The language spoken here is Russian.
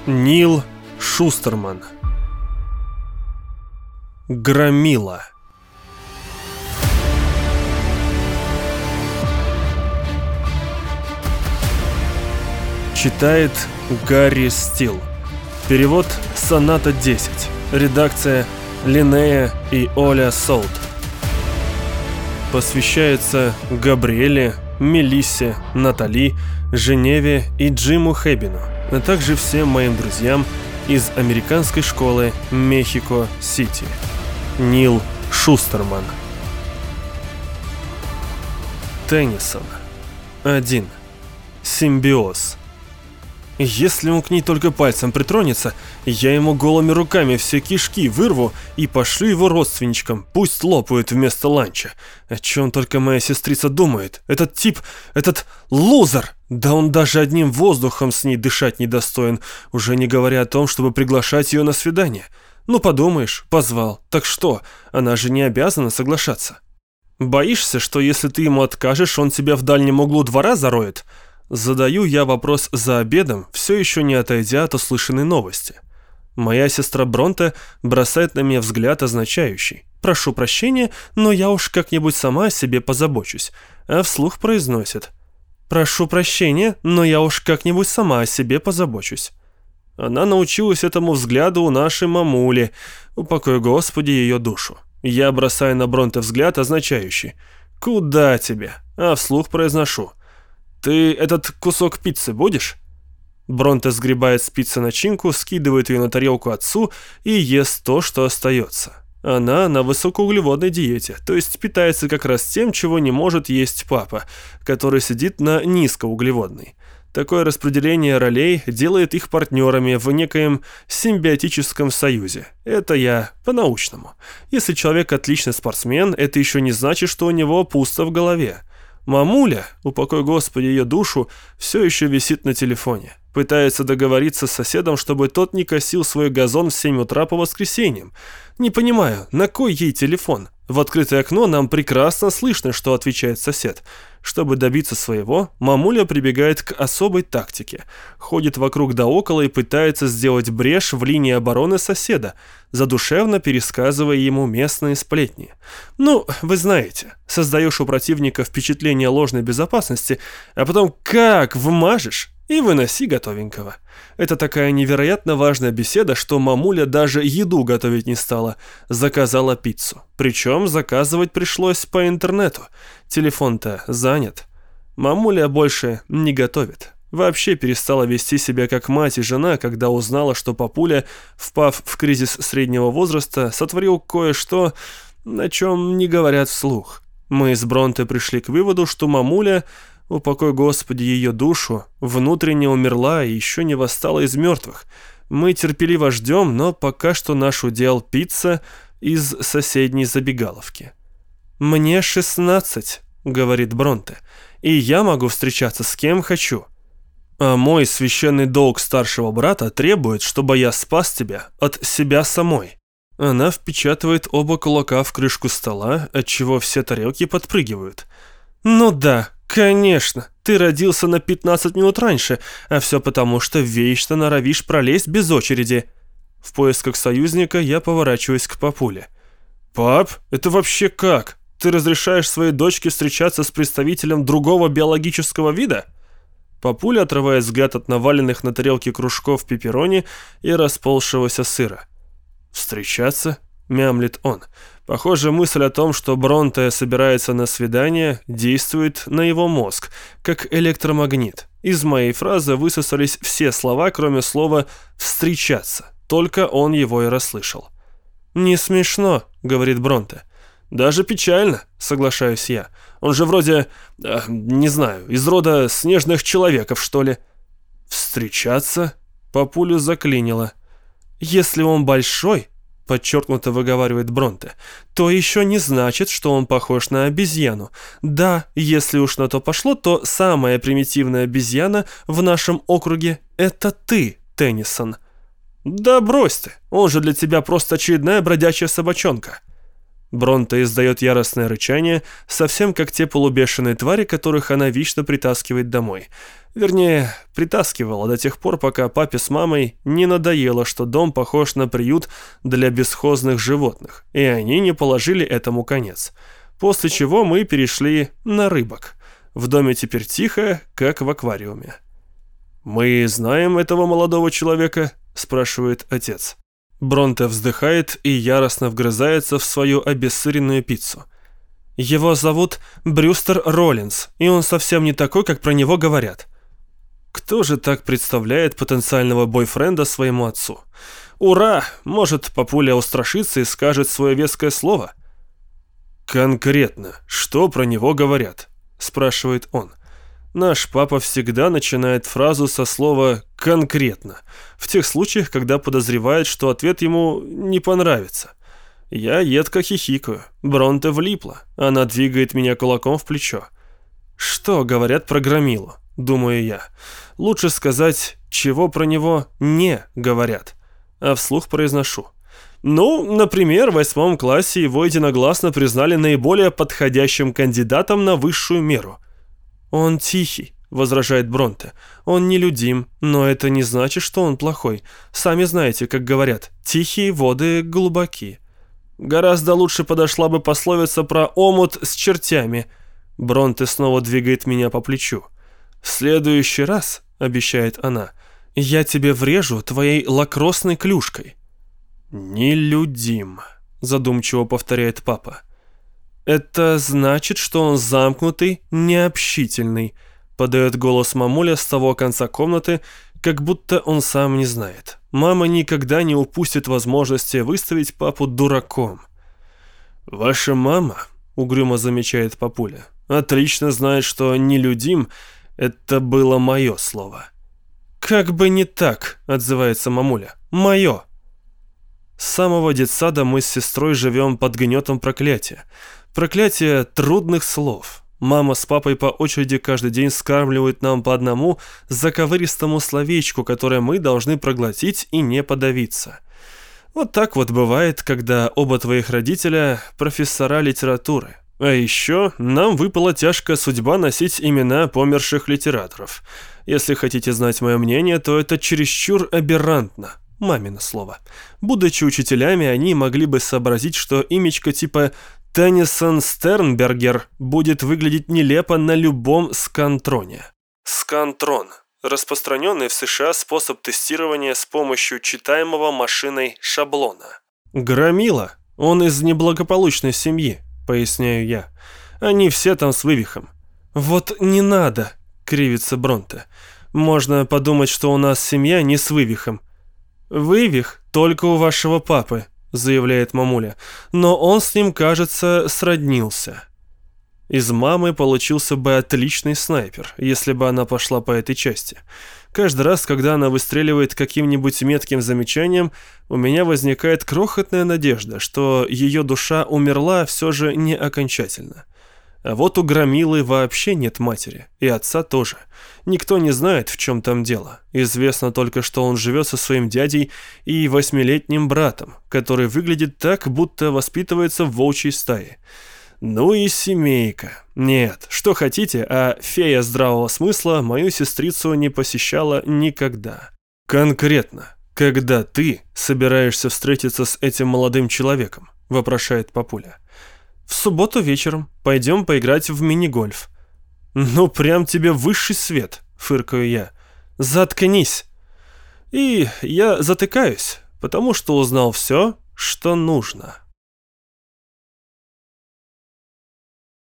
Нил Шустерман. Громила. Читает Гарри Стил. Перевод Соната 10. Редакция Линнея и Оля Солт. Посвящается Габриэле, Мелиссе, Натали, Женеве и Джиму Хэббину, а также всем моим друзьям из американской школы Мехико-Сити. Нил Шустерман. Теннисон. 1. Симбиоз. Если он к ней только пальцем притронется, я ему голыми руками все кишки вырву и пошлю его родственничкам, пусть лопают вместо ланча. О чем только моя сестрица думает? Этот тип, этот лузер! Да он даже одним воздухом с ней дышать недостоин, уже не говоря о том, чтобы приглашать ее на свидание. Ну подумаешь, позвал, так что, она же не обязана соглашаться. Боишься, что если ты ему откажешь, он тебя в дальнем углу двора зароет? Задаю я вопрос за обедом, все еще не отойдя от услышанной новости. Моя сестра Бронте бросает на меня взгляд означающий: «Прошу прощения, но я уж как-нибудь сама о себе позабочусь», а вслух произносит: «Прошу прощения, но я уж как-нибудь сама о себе позабочусь». Она научилась этому взгляду у нашей мамули, упокой Господи ее душу. Я бросаю на Бронте взгляд означающий: «Куда тебе?» а вслух произношу: «Ты этот кусок пиццы будешь?» Бронте сгребает с пиццы начинку, скидывает ее на тарелку отцу и ест то, что остается. Она на высокоуглеводной диете, то есть питается как раз тем, чего не может есть папа, который сидит на низкоуглеводной. Такое распределение ролей делает их партнерами в некоем симбиотическом союзе. Это я по-научному. Если человек отличный спортсмен, это еще не значит, что у него пусто в голове. Мамуля, упокой Господи ее душу, все еще висит на телефоне. Пытается договориться с соседом, чтобы тот не косил свой газон в 7 утра по воскресеньям. Не понимаю, на кой ей телефон? В открытое окно нам прекрасно слышно, что отвечает сосед. Чтобы добиться своего, мамуля прибегает к особой тактике. Ходит вокруг да около и пытается сделать брешь в линии обороны соседа, задушевно пересказывая ему местные сплетни. Ну, вы знаете, создаешь у противника впечатление ложной безопасности, а потом как вмажешь и выноси готовенького. Это такая невероятно важная беседа, что мамуля даже еду готовить не стала, заказала пиццу. Причем заказывать пришлось по интернету. Телефон-то занят. Мамуля больше не готовит. Вообще перестала вести себя как мать и жена, когда узнала, что папуля, впав в кризис среднего возраста, сотворил кое-что, о чем не говорят вслух. Мы с Бронте пришли к выводу, что мамуля, упокой Господи ее душу, внутренне умерла и еще не восстала из мертвых. Мы терпеливо ждем, но пока что наш удел пицца из соседней забегаловки. «Мне 16, — говорит Бронте, — и я могу встречаться с кем хочу. А мой священный долг старшего брата требует, чтобы я спас тебя от себя самой». Она впечатывает оба кулака в крышку стола, отчего все тарелки подпрыгивают. «Ну да, конечно, ты родился на 15 минут раньше, а все потому, что вечно норовишь пролезть без очереди». В поисках союзника я поворачиваюсь к папуле. «Пап, это вообще как? Ты разрешаешь своей дочке встречаться с представителем другого биологического вида?» Папуля отрывает взгляд от наваленных на тарелке кружков пепперони и расползшегося сыра. «Встречаться?» — мямлит он. Похоже, мысль о том, что Бронте собирается на свидание, действует на его мозг, как электромагнит. Из моей фразы высосались все слова, кроме слова «встречаться». Только он его и расслышал. «Не смешно», — говорит Бронте. «Даже печально», — соглашаюсь я. «Он же вроде, не знаю, из рода снежных человеков, что ли». «Встречаться?» — папулю заклинило. «Если он большой, — подчеркнуто выговаривает Бронте, — то еще не значит, что он похож на обезьяну. Да, если уж на то пошло, то самая примитивная обезьяна в нашем округе — это ты, Теннисон». «Да брось ты, он же для тебя просто очередная бродячая собачонка». Бронте издает яростное рычание, совсем как те полубешеные твари, которых она вечно притаскивает домой. Вернее, притаскивала до тех пор, пока папе с мамой не надоело, что дом похож на приют для бесхозных животных, и они не положили этому конец. После чего мы перешли на рыбок. В доме теперь тихо, как в аквариуме. «Мы знаем этого молодого человека?» – спрашивает отец. Бронте вздыхает и яростно вгрызается в свою обессыренную пиццу. «Его зовут Брюстер Роллинс, и он совсем не такой, как про него говорят». Кто же так представляет потенциального бойфренда своему отцу? Ура! Может, папуля устрашится и скажет свое веское слово? «Конкретно, что про него говорят?» – спрашивает он. Наш папа всегда начинает фразу со слова «конкретно», в тех случаях, когда подозревает, что ответ ему не понравится. Я едко хихикаю. Бронте влипла. Она двигает меня кулаком в плечо. «Что говорят про Громилу?» – думаю я. Лучше сказать, чего про него не говорят. А вслух произношу. Ну, например, в 8 классе его единогласно признали наиболее подходящим кандидатом на высшую меру. «Он тихий», — возражает Бронте. «Он нелюдим, но это не значит, что он плохой. Сами знаете, как говорят, тихие воды глубоки». Гораздо лучше подошла бы пословица про омут с чертями. Бронте снова двигает меня по плечу. «В следующий раз», — обещает она, — «я тебе врежу твоей лакроссной клюшкой». «Нелюдим», — задумчиво повторяет папа. «Это значит, что он замкнутый, необщительный», — подает голос мамуля с того конца комнаты, как будто он сам не знает. Мама никогда не упустит возможности выставить папу дураком. «Ваша мама», — угрюмо замечает папуля, — «отлично знает, что нелюдим — это было мое слово». «Как бы не так», — отзывается мамуля, — «мое». С самого детсада мы с сестрой живем под гнетом проклятия. Проклятие трудных слов. Мама с папой по очереди каждый день скармливают нам по одному заковыристому словечку, которое мы должны проглотить и не подавиться. Вот так вот бывает, когда оба твоих родителя – профессора литературы. А еще нам выпала тяжкая судьба носить имена померших литераторов. Если хотите знать мое мнение, то это чересчур аберрантно. Мамино слово. Будучи учителями, они могли бы сообразить, что имечко типа Теннисон Стернбергер будет выглядеть нелепо на любом скантроне. Скантрон – распространенный в США способ тестирования с помощью читаемого машиной шаблона. Громила, он из неблагополучной семьи, поясняю я. Они все там с вывихом. Вот не надо, кривится Бронте. Можно подумать, что у нас семья не с вывихом. «Вывих только у вашего папы», — заявляет мамуля, «но он с ним, кажется, сроднился». Из мамы получился бы отличный снайпер, если бы она пошла по этой части. Каждый раз, когда она выстреливает каким-нибудь метким замечанием, у меня возникает крохотная надежда, что ее душа умерла все же не окончательно. А вот у Громилы вообще нет матери, и отца тоже. Никто не знает, в чем там дело. Известно только, что он живет со своим дядей и 8-летним братом, который выглядит так, будто воспитывается в волчьей стае. Ну и семейка. Нет, что хотите, а фея здравого смысла мою сестрицу не посещала никогда. Конкретно, когда ты собираешься встретиться с этим молодым человеком, вопрошает папуля. В субботу вечером пойдем поиграть в мини-гольф. Ну, прям тебе высший свет, фыркаю я. Заткнись. И я затыкаюсь, потому что узнал все, что нужно.